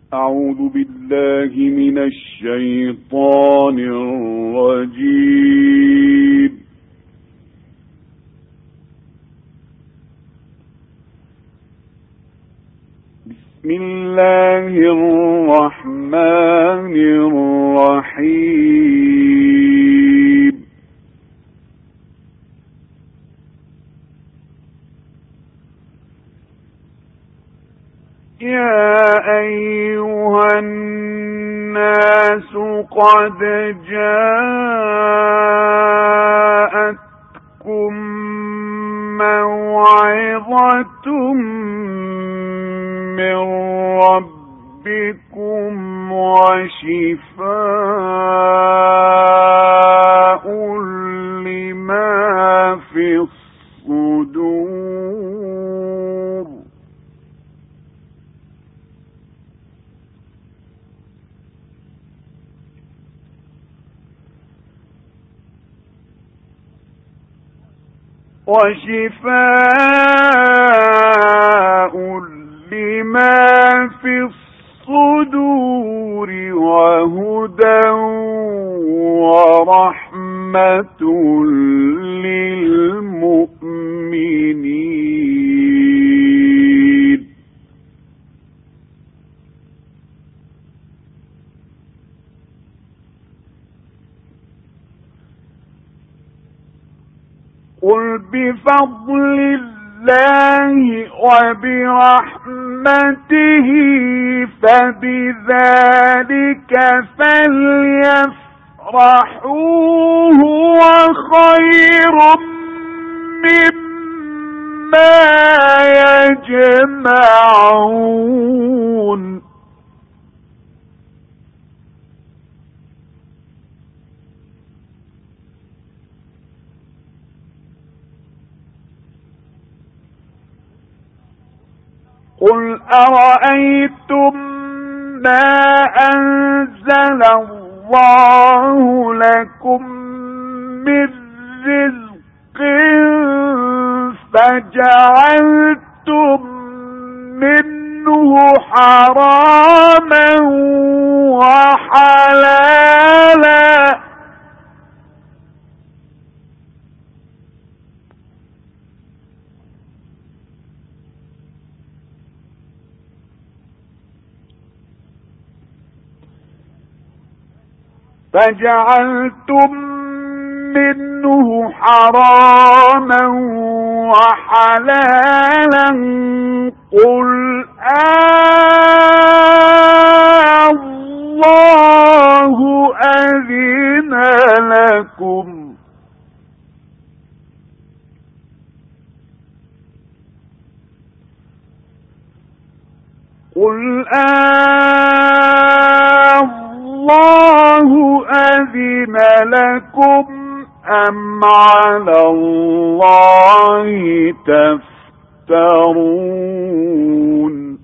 أعوذ بالله من الشيطان الرجيم. بسم الله الرحمن الرحيم. يا أيها الناس قد جاءتكم موعظة من ربكم وشفاء لما في الصدور. وشفاء لما في الصدور وهدى ورحمة للمؤمنين. قل بفضل الله وبرحمته فبذلك فليفرحوا هو خير مما يجمعون. قل أرأيتم ما أنزل الله لكم من رزق فجعلتم منه حراما وحلالا وحلالا قل الله أذن لكم قل الله أذن لكم أم على الله تفترون.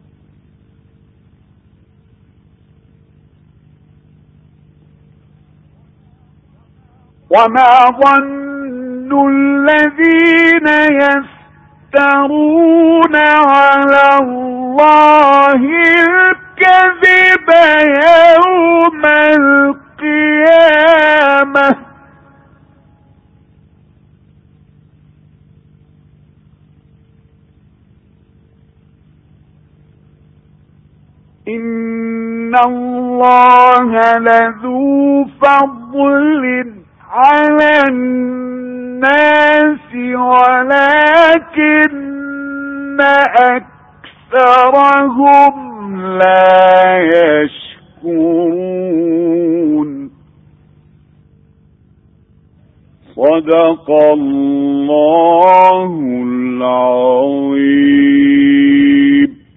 وما ظن الذين يفترون على الله الكذب يوم القيامة إن الله لذو فضل على الناس ولكن أكثرهم لا يشكرون. صدق الله العظيم.